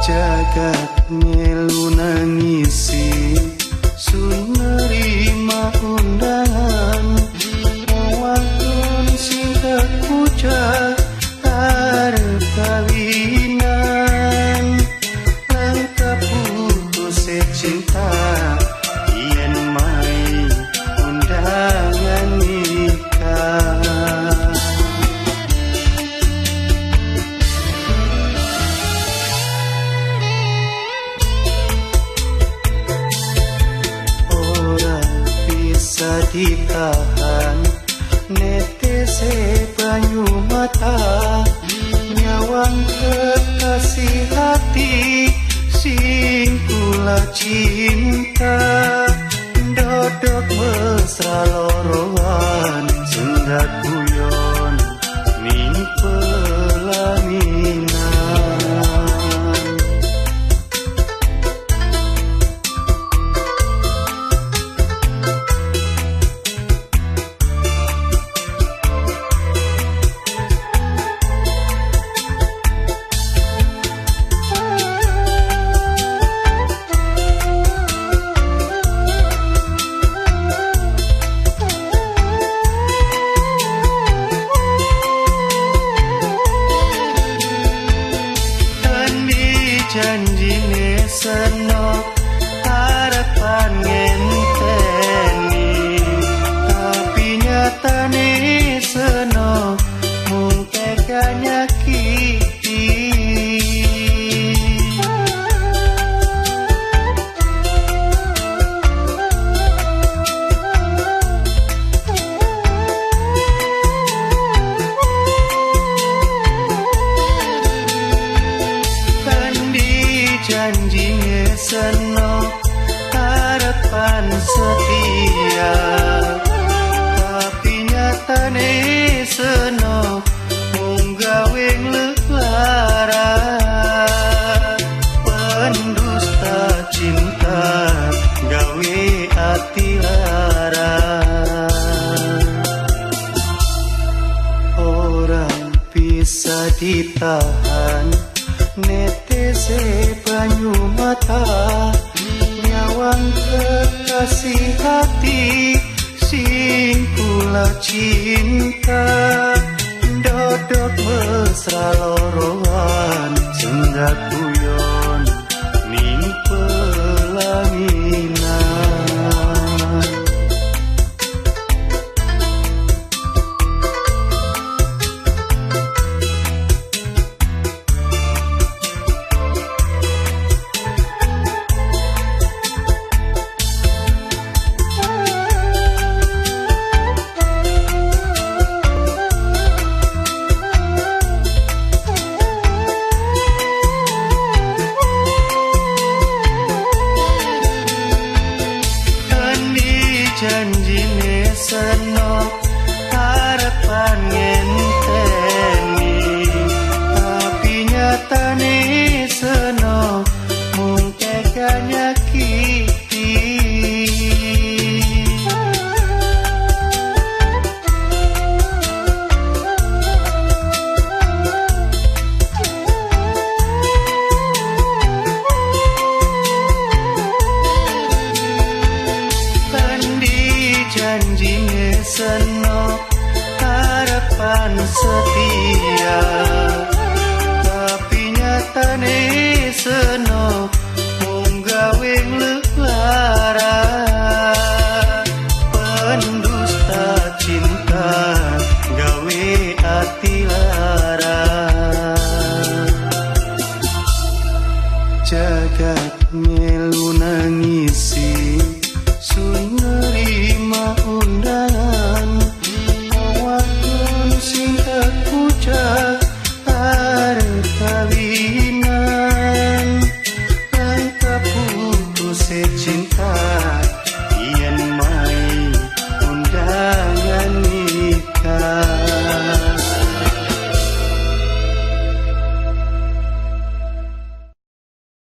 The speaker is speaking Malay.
Jagat melu nangisi sun nerima undangan wantun sing terpuja arep kawinan lengkap putus cinta yen mai undangan nikah. Ditahan netese banyu mata nyawang kekasih hati sing kula cinta dodok mesra loroan sendak guyon ning pelaminan. Janjine seno harapan ngenteni tapi nyatane seno mung tega nyakiti. Janjine seno harapan setia tapi nyatane seno mung gawe nglara pendusta cinta gawe ati lara. Orang bisa ditahan netese banyu mata nyawang kekasih hati sing kula cinta dodok mesra loroan sendak guyon ning pelaminan. Janjine seno harapan ngenteni tapi nyatane seno mung tega nyakiti. Janjine seno harapan setia tapi nyatane seno mung gawe nglara pendusta cinta gawe ati